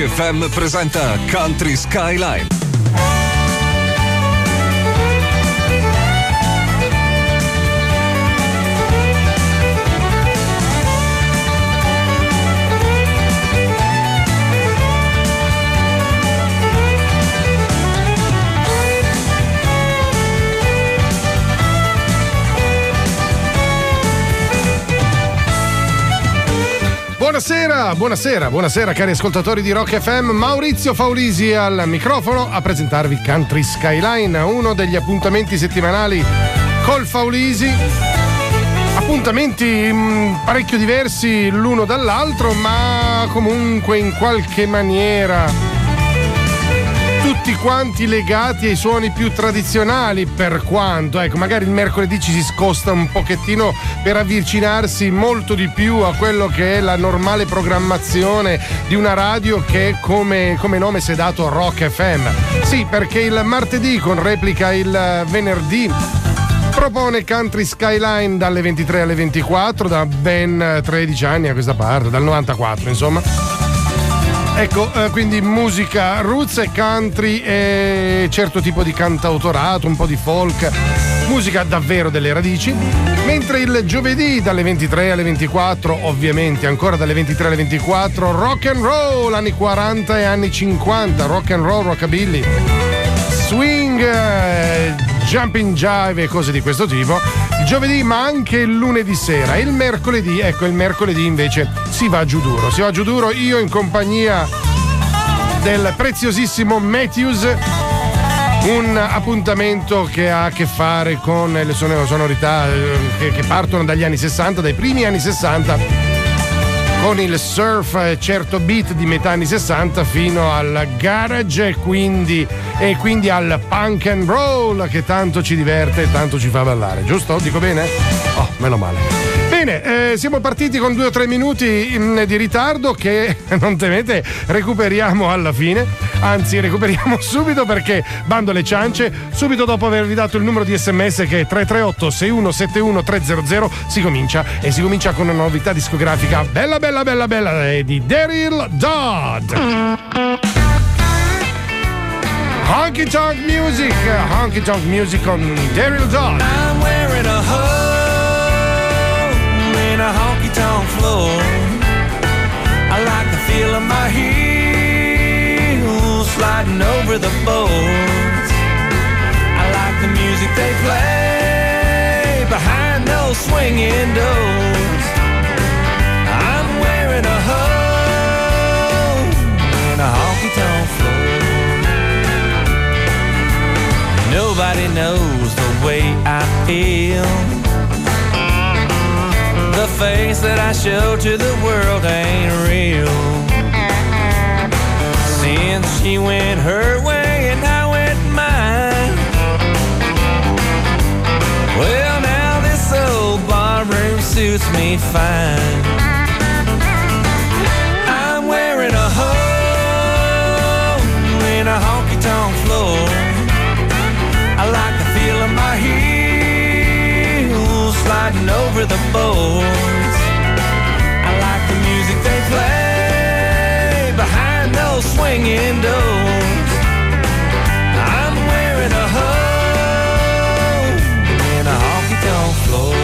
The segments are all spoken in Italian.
Rock FM presenta Country Skyline. Buonasera cari ascoltatori di Rock FM. Maurizio Faulisi al microfono a presentarvi Country Skyline, uno degli appuntamenti settimanali col Faulisi. Appuntamenti parecchio diversi l'uno dall'altro, ma comunque in qualche maniera tutti quanti legati ai suoni più tradizionali, per quanto, ecco, magari il mercoledì ci si scosta un pochettino per avvicinarsi molto di più a quello che è la normale programmazione di una radio che come nome si è dato Rock FM. Sì, perché il martedì con replica il venerdì propone Country Skyline dalle 23 alle 24 da ben 13 anni a questa parte, dal 94 insomma. Ecco, quindi musica roots e country e certo tipo di cantautorato, un po' di folk, musica davvero delle radici. Mentre il giovedì dalle 23 alle 24, ovviamente ancora dalle 23 alle 24, rock and roll, anni 40 e anni 50, rock and roll, rockabilly, swing, jumping jive e cose di questo tipo. Il giovedì, ma anche il lunedì sera. Il mercoledì, ecco, il mercoledì invece si va giù duro. Io in compagnia del preziosissimo Matthews, un appuntamento che ha a che fare con le sonorità che partono dagli anni 60, dai primi anni 60, con il surf, certo beat di metà anni 60 fino al garage e quindi al punk and roll che tanto ci diverte e tanto ci fa ballare, giusto? Dico bene? Oh, meno male. Bene, siamo partiti con 2 o 3 minuti di ritardo che, non temete, recuperiamo alla fine, anzi recuperiamo subito perché, bando alle ciance, subito dopo avervi dato il numero di SMS che è 338 6171 300, si comincia con una novità discografica bella di Daryl Dodd. Honky Tonk Music con Daryl Dodd. I'm wearing a hole in a honky tonk floor. I like the feel of my heels sliding over the boards. I like the music they play behind those swinging doors. I'm wearing a hole in a honky tonk floor. Nobody knows the way I feel. The face that I show to the world ain't real. Since she went her way and I went mine, well, now this old barroom suits me fine. I'm wearing a hole in a honky-tonk floor. I like the feel of my heels sliding over the boards. I like the music they play behind those swinging doors. I'm wearing a hole in a honky-tonk floor.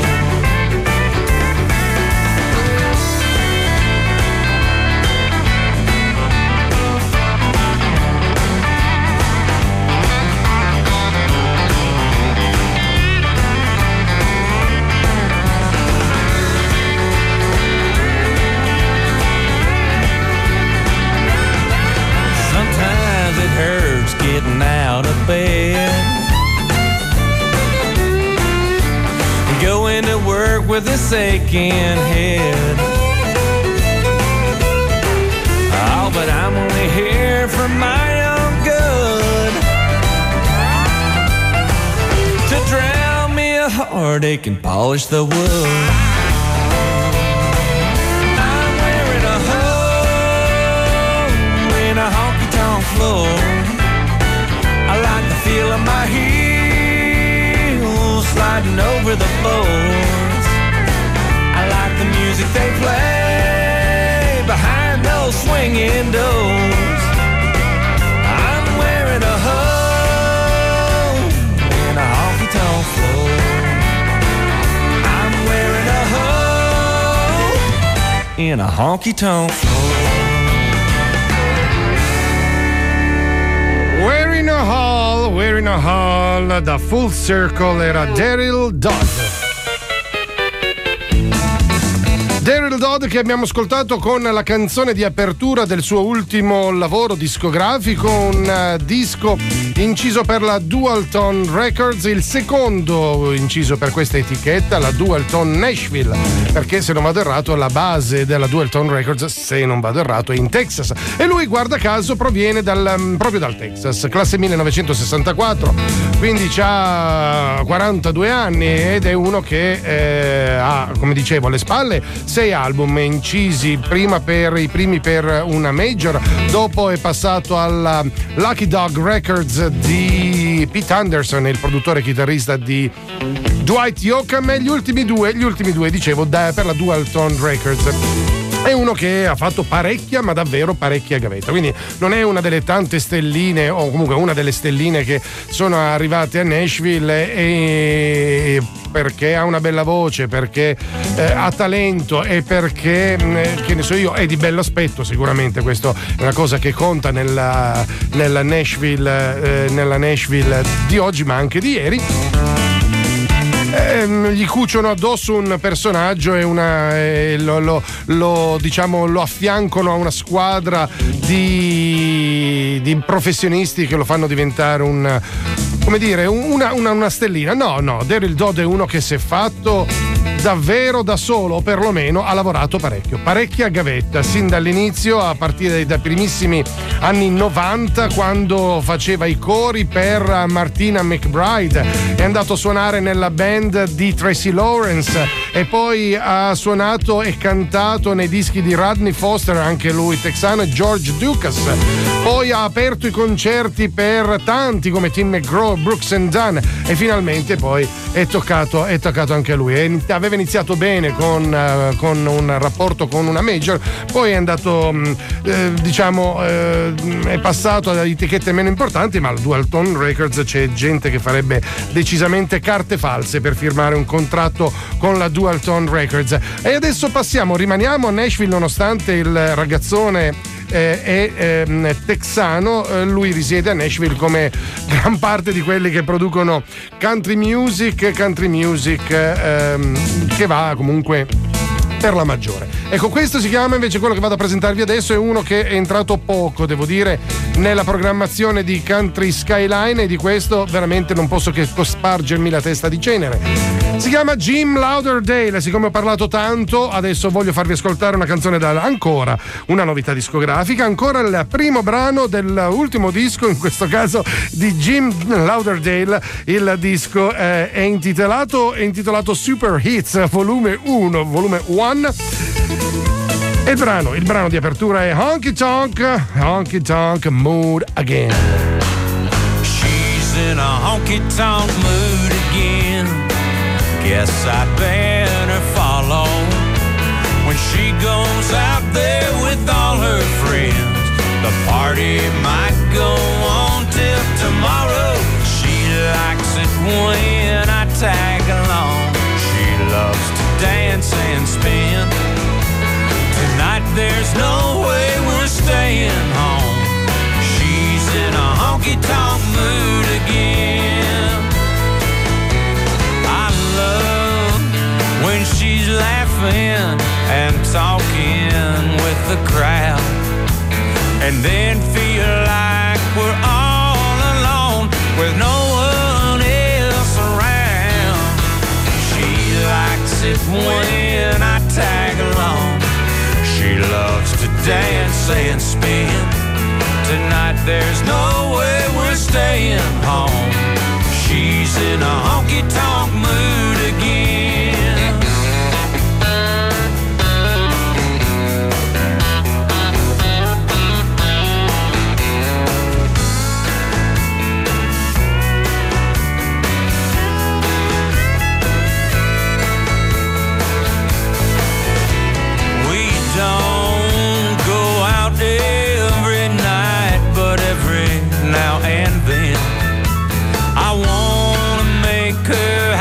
Hurts getting out of bed, going to work with this aching head. Oh, but I'm only here for my own good, to drown me a heartache and polish the wood. I'm wearing a hole in a honky-tonk floor. I like the feel of my heels sliding over the boards. I like the music they play behind those swinging doors. in a honky-tonk floor. We're in a hall, da Full Circle era Daryl Dodd. Daryl Dodd, che abbiamo ascoltato con la canzone di apertura del suo ultimo lavoro discografico, un disco inciso per la Dualtone Records, il secondo inciso per questa etichetta, la Dualtone Nashville, perché se non vado errato la base della Dualtone Records, se non vado errato, è in Texas, e lui guarda caso proviene proprio dal Texas, classe 1964, quindi ha 42 anni ed è uno che ha, come dicevo, alle spalle 6 album incisi, i primi per una major, dopo è passato alla Lucky Dog Records di Pete Anderson, il produttore e chitarrista di Dwight Yoakam, e gli ultimi due dicevo per la Dualtone Records. È uno che ha fatto parecchia, ma davvero parecchia gavetta, quindi non è una delle tante stelline, o comunque una delle stelline che sono arrivate a Nashville e perché ha una bella voce, perché ha talento e perché, che ne so io, è di bell'aspetto. Sicuramente questo è una cosa che conta nella Nashville di oggi, ma anche di ieri. Gli cuciono addosso un personaggio e lo affiancano a una squadra di professionisti che lo fanno diventare una stellina. No, Daryl Dodd è uno che si è fatto davvero da solo, o perlomeno ha lavorato parecchia gavetta, sin dall'inizio, a partire dai primissimi anni 90, quando faceva i cori per Martina McBride, è andato a suonare nella band di Tracy Lawrence e poi ha suonato e cantato nei dischi di Rodney Foster, anche lui texano, e George Lucas. Poi ha aperto i concerti per tanti come Tim McGraw, Brooks and Dunn, e finalmente poi è toccato anche a lui. Aveva iniziato bene con un rapporto con una major, poi è andato è passato ad etichette meno importanti, ma al Dualtone Records c'è gente che farebbe decisamente carte false per firmare un contratto con la Dualtone Records. E adesso rimaniamo a Nashville, nonostante il ragazzone è texano, lui risiede a Nashville come gran parte di quelli che producono country music che va comunque per la maggiore. Ecco, questo si chiama invece, quello che vado a presentarvi adesso è uno che è entrato poco, devo dire, nella programmazione di Country Skyline, e di questo veramente non posso che cospargermi la testa di cenere. Si chiama Jim Lauderdale. Siccome ho parlato tanto, adesso voglio farvi ascoltare una canzone ancora una novità discografica, ancora il primo brano dell'ultimo disco, in questo caso di Jim Lauderdale. Il disco è intitolato Super Hits Volume 1. E il brano di apertura è Honky Tonk Mood Again. She's in a honky tonk mood again. Guess I'd better follow when she goes out there with all her friends. The party might go on till tomorrow. She likes it when I tag along. She loves to dance and spin. Tonight there's no way we're staying home. She's in a honky-tonk mood again. I love when she's laughing and talking with the crowd, and then feel like we're all alone with no one else around. She likes it when I tag along. She loves to dance and spin. Tonight there's no way we're staying home. She's in a honky-tonk mood again. Now and then I wanna make her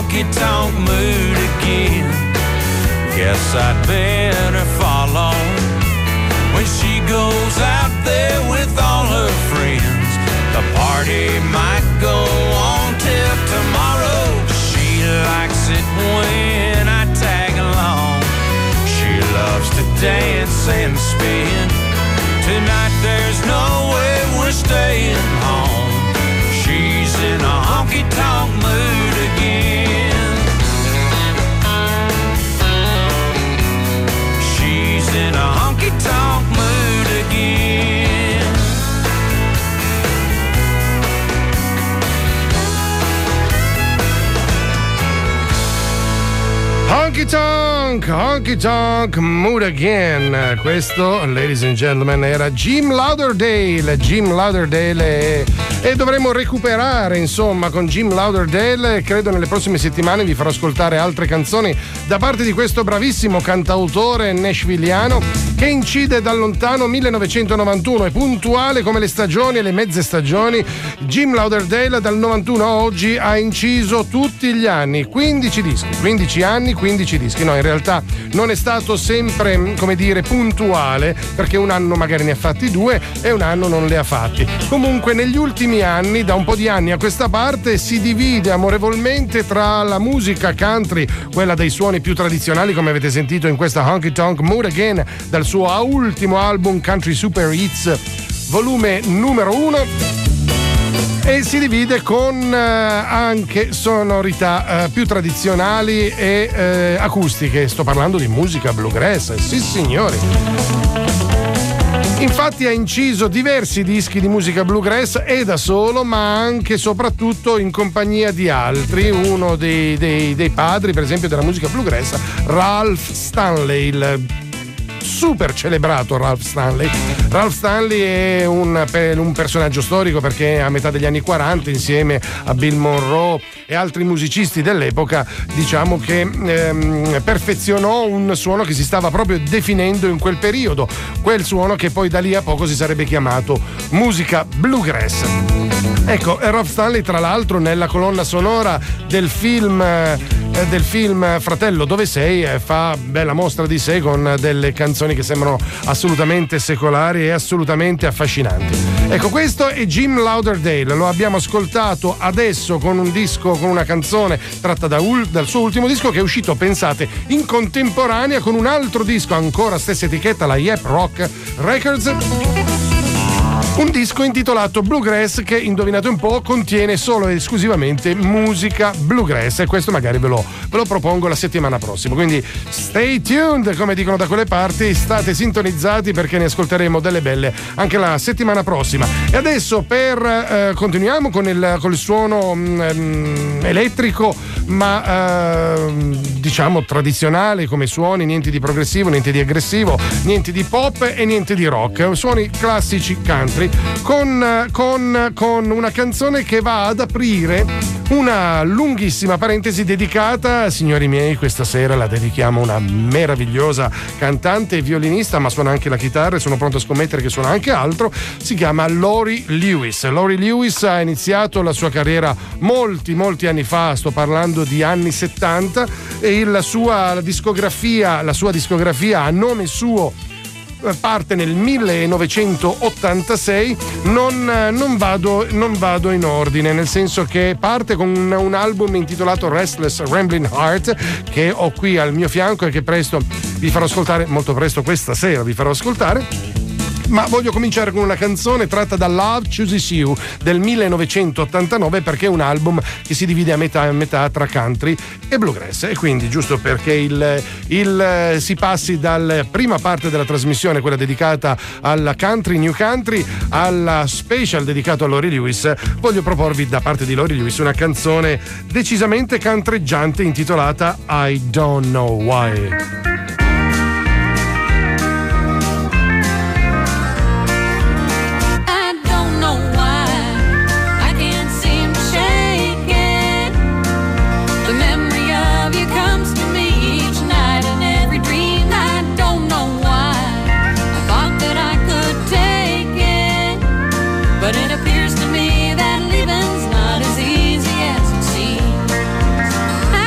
honky-tonk mood again. Guess I'd better follow when she goes out there with all her friends. The party might go on till tomorrow. She likes it when I tag along. She loves to dance and spin. Tonight there's no way we're staying home. She's in a honky-tonk mood again. She's in a honky-tonk mood again. Honky Tonk Mood Again. Questo, ladies and gentlemen, era Jim Lauderdale. E dovremo recuperare, insomma, con Jim Lauderdale. Credo nelle prossime settimane vi farò ascoltare altre canzoni da parte di questo bravissimo cantautore nashvilliano che incide dal lontano 1991. È puntuale come le stagioni e le mezze stagioni. Jim Lauderdale dal 91 a oggi ha inciso tutti gli anni 15 dischi, 15 anni, 15 dischi. No, in realtà non è stato sempre, come dire, puntuale, perché un anno magari ne ha fatti 2 e un anno non le ha fatti. Comunque negli ultimi anni, da un po' di anni a questa parte, si divide amorevolmente tra la musica country, quella dei suoni più tradizionali, come avete sentito in questa Honky Tonk Mood Again, dal suo ultimo album Country Super Hits volume numero 1, e si divide con anche sonorità più tradizionali e acustiche. Sto parlando di musica bluegrass, sì signori. Infatti ha inciso diversi dischi di musica bluegrass e da solo, ma anche e soprattutto in compagnia di altri. Uno dei padri, per esempio, della musica bluegrass, Ralph Stanley, il super celebrato Ralph Stanley. Ralph Stanley è un personaggio storico, perché a metà degli anni 40, insieme a Bill Monroe e altri musicisti dell'epoca, diciamo che perfezionò un suono che si stava proprio definendo in quel periodo, quel suono che poi da lì a poco si sarebbe chiamato musica bluegrass. Ecco, Ralph Stanley, tra l'altro, nella colonna sonora del film Fratello, dove sei, fa bella mostra di sé con delle canzoni che sembrano assolutamente secolari e assolutamente affascinanti. Ecco, questo è Jim Lauderdale, lo abbiamo ascoltato adesso con un disco, con una canzone tratta dal suo ultimo disco, che è uscito, pensate, in contemporanea con un altro disco, ancora stessa etichetta, la Yep Rock Records. Un disco intitolato Bluegrass, che, indovinate un po', contiene solo ed esclusivamente musica bluegrass, e questo magari ve lo propongo la settimana prossima. Quindi stay tuned, come dicono da quelle parti, state sintonizzati, perché ne ascolteremo delle belle anche la settimana prossima. E adesso continuiamo con il suono elettrico, ma diciamo tradizionale come suoni, niente di progressivo, niente di aggressivo, niente di pop e niente di rock, suoni classici country, con una canzone che va ad aprire una lunghissima parentesi dedicata, signori miei, questa sera la dedichiamo a una meravigliosa cantante e violinista, ma suona anche la chitarra e sono pronto a scommettere che suona anche altro. Si chiama Laurie Lewis. Laurie Lewis ha iniziato la sua carriera molti anni fa, sto parlando di anni 70, e la sua discografia a nome suo parte nel 1986. Non vado in ordine, nel senso che parte con un album intitolato Restless Rambling Heart, che ho qui al mio fianco e che presto vi farò ascoltare, molto presto questa sera vi farò ascoltare. Ma voglio cominciare con una canzone tratta da Love Chooses You del 1989, perché è un album che si divide a metà tra country e bluegrass, e quindi, giusto perché si passi dalla prima parte della trasmissione, quella dedicata alla country, new country, alla special dedicato a Laurie Lewis, voglio proporvi da parte di Laurie Lewis una canzone decisamente cantreggiante intitolata I Don't Know Why. But it appears to me that living's not as easy as it seems.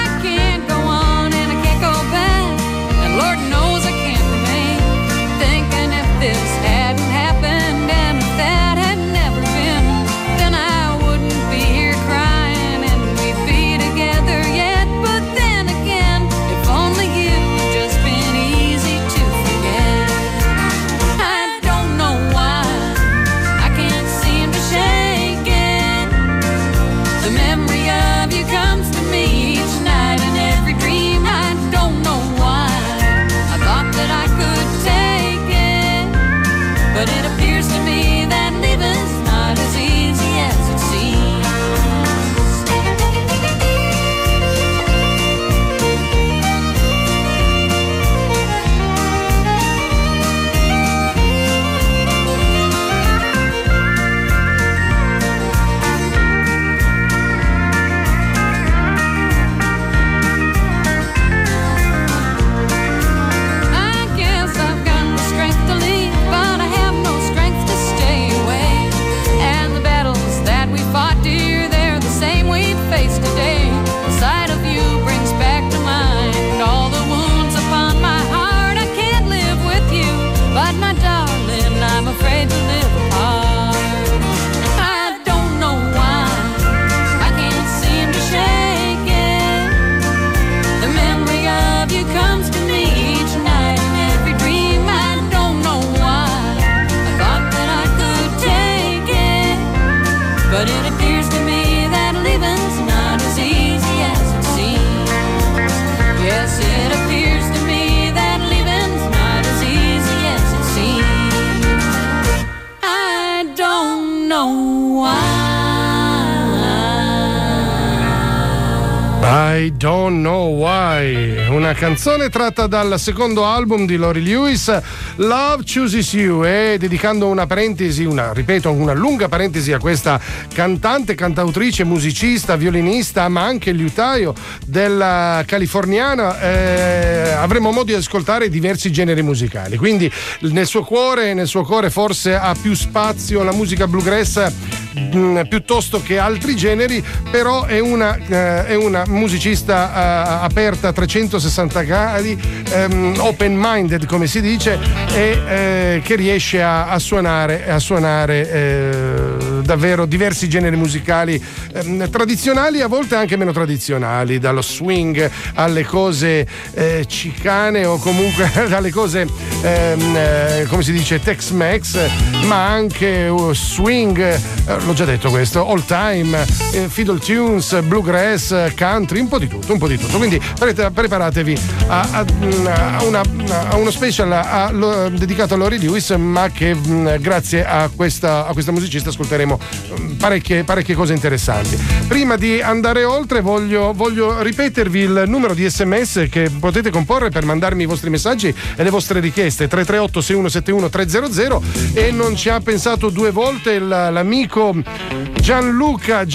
I Don't Know Why, una canzone tratta dal secondo album di Laurie Lewis, Love Chooses You, e dedicando una lunga parentesi a questa cantante, cantautrice, musicista, violinista, ma anche liutaio della californiana, avremo modo di ascoltare diversi generi musicali. Quindi nel suo cuore forse ha più spazio la musica bluegrass piuttosto che altri generi, però è una musicista aperta a 360 gradi, open minded come si dice, e che riesce a suonare davvero diversi generi musicali, tradizionali, a volte anche meno tradizionali, dallo swing alle cose cicane, o comunque dalle cose come si dice Tex-Mex, ma anche swing, l'ho già detto questo, all time, fiddle tunes, bluegrass, country, un po' di tutto. Quindi preparatevi a uno special dedicato a Laurie Lewis, ma che grazie a questa musicista ascolteremo parecchie cose interessanti. Prima di andare oltre voglio ripetervi il numero di SMS che potete comporre per mandarmi i vostri messaggi e le vostre richieste: 338 6171 300. E non ci ha pensato due volte l'amico Gianluca,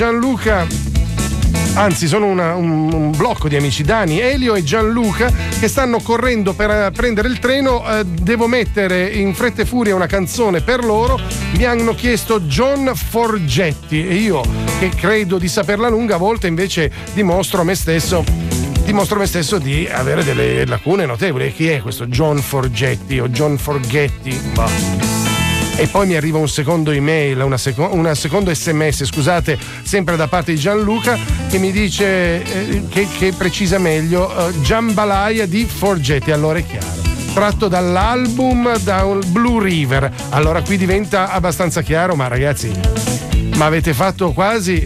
anzi sono un blocco di amici, Dani, Elio e Gianluca, che stanno correndo per prendere il treno. Devo mettere in fretta e furia una canzone per loro. Mi hanno chiesto John Forgetti e io, che credo di saperla lunga, a volte invece dimostro a me stesso di avere delle lacune notevoli. E chi è questo John Forgetti o John Forgetti? Bah. E poi mi arriva un secondo email, una secondo SMS, scusate, sempre da parte di Gianluca, che mi dice che precisa meglio Jambalaya di Forgetti. Allora è chiaro, tratto dall'album Blue River. Allora qui diventa abbastanza chiaro, ma ragazzi, ma avete fatto quasi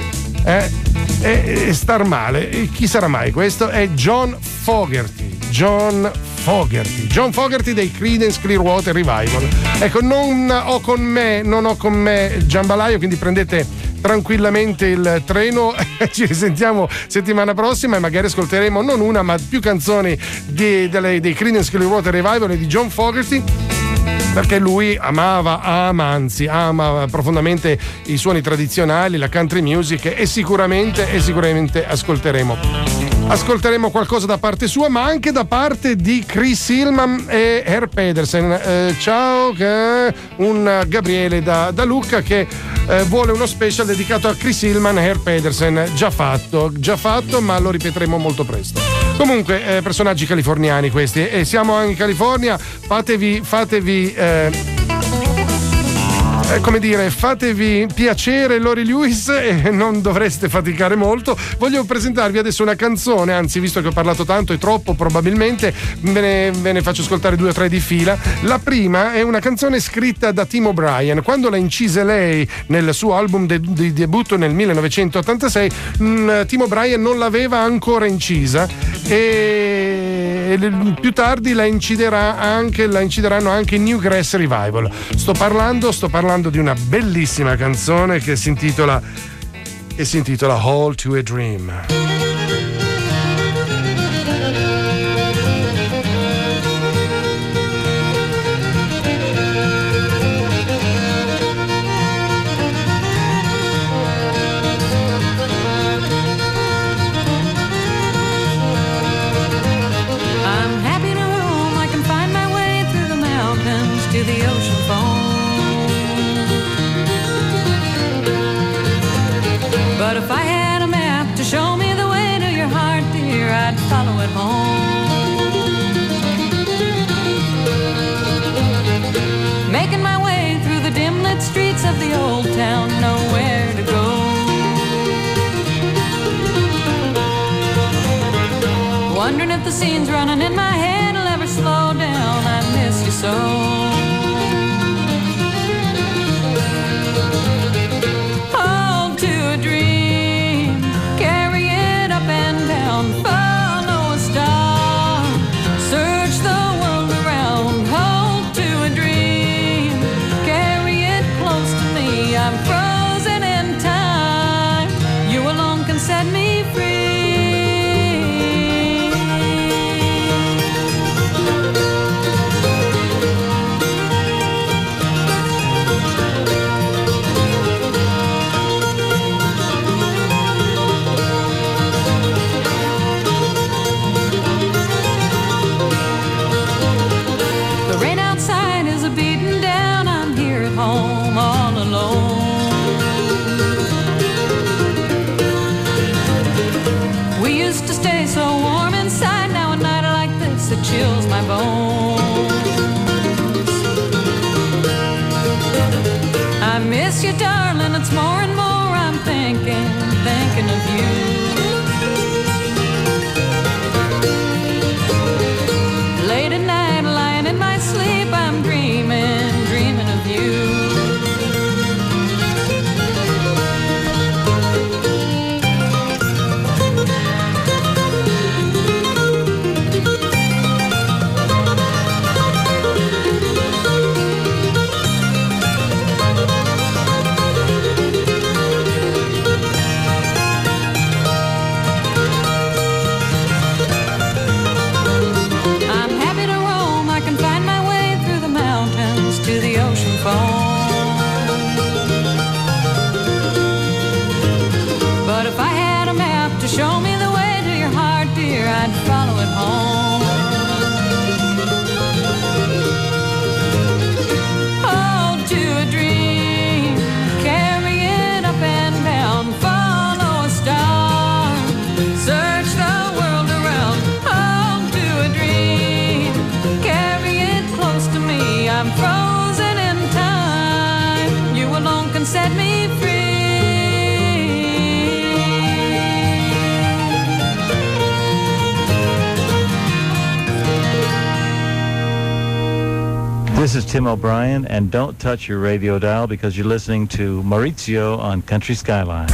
star male. Chi sarà mai questo? È John Fogerty dei Creedence Clearwater Revival. Ecco, non ho con me Jambalaya, quindi prendete tranquillamente il treno. Ci risentiamo settimana prossima e magari ascolteremo non una ma più canzoni dei Creedence Clearwater Revival e di John Fogerty, perché lui ama profondamente i suoni tradizionali, la country music, e sicuramente ascolteremo qualcosa da parte sua, ma anche da parte di Chris Hillman e Herb Pedersen. Ciao, un Gabriele da Lucca che vuole uno special dedicato a Chris Hillman e Herb Pedersen. Già fatto, ma lo ripeteremo molto presto. Comunque, personaggi californiani questi, e siamo in California. Fatevi piacere Laurie Lewis e non dovreste faticare molto. Voglio presentarvi adesso una canzone, anzi, visto che ho parlato tanto e troppo, probabilmente ve ne faccio ascoltare 2 o 3 di fila. La prima è una canzone scritta da Tim O'Brien. Quando la incise lei nel suo album di debutto nel 1986, Tim O'Brien non l'aveva ancora incisa, e più tardi la incideranno anche Newgrass Revival. Sto parlando di una bellissima canzone che si intitola All to a Dream. But if I had a map to show me the way to your heart, dear, I'd follow it home. Making my way through the dim-lit streets of the old town, nowhere to go. Wondering if the scenes running in my head will ever slow down. I miss you so. Follow a star, search the world around, hold to a dream, carry it close to me. I'm frozen in time, you alone can set me free. my bones. I miss you, darling, it's more and more I'm thinking of you. Late at night, lying in my sleep, I'm dreaming of you. To the ocean foam. But if I had a map to show me the way to your heart, dear, I'd follow it home. Hold to a dream, carry it up and down, follow a star, search the world around. Hold to a dream, carry it close to me. I'm frozen in time, you alone can set me free. This is Tim O'Brien, and don't touch your radio dial because you're listening to Maurizio on Country Skyline.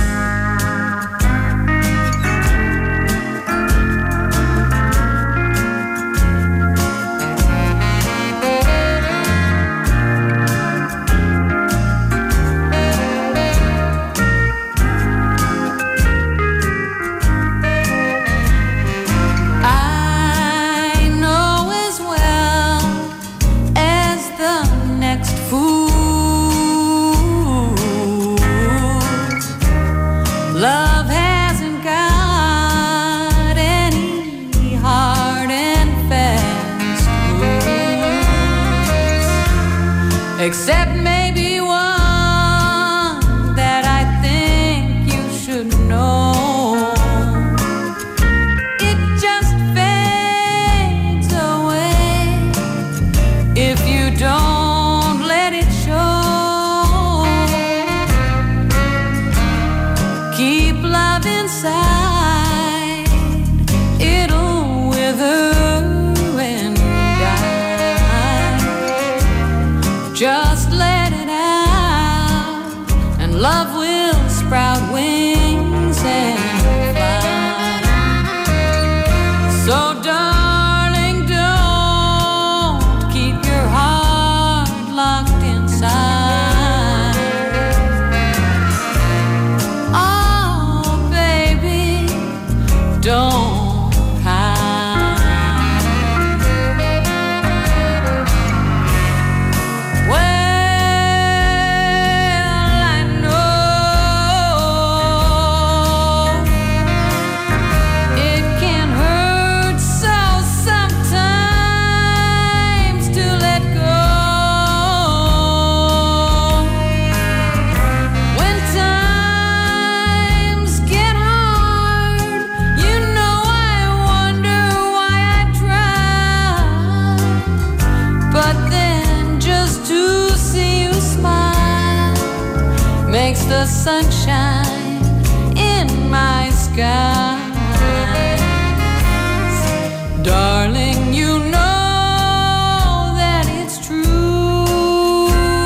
Except maybe one that I think you should know. It just fades away if you don't let it show. Keep love inside, it'll wither and die. Just let it out, and love will sprout wings and fly. So darling, don't keep your heart locked inside. Oh, baby, don't. Makes the sunshine in my skies. Darling, you know that it's true.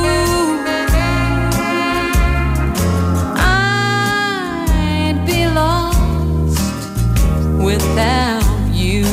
I'd be lost without you.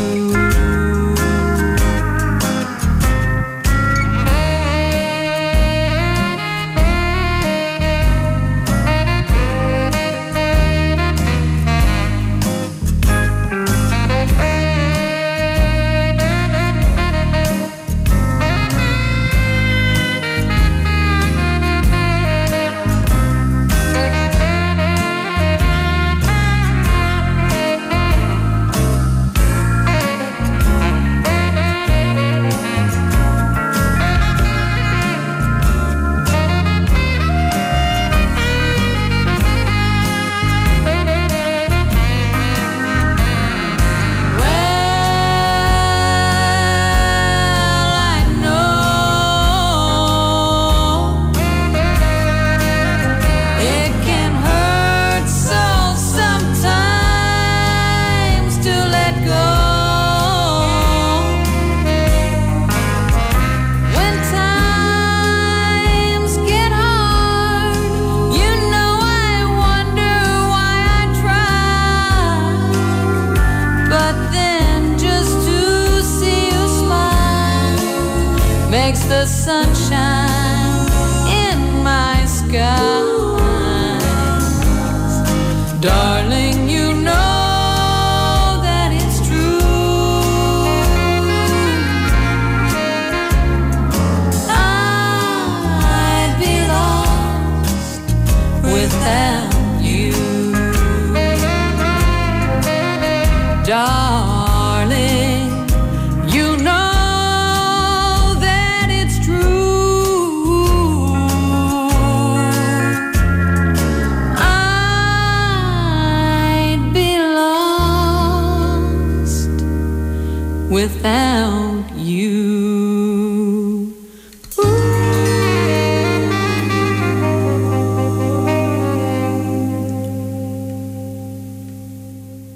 the sunshine in my skies. Darling, you know that it's true. I'd be lost without you. Darling, you know that it's true. I'd be lost without you.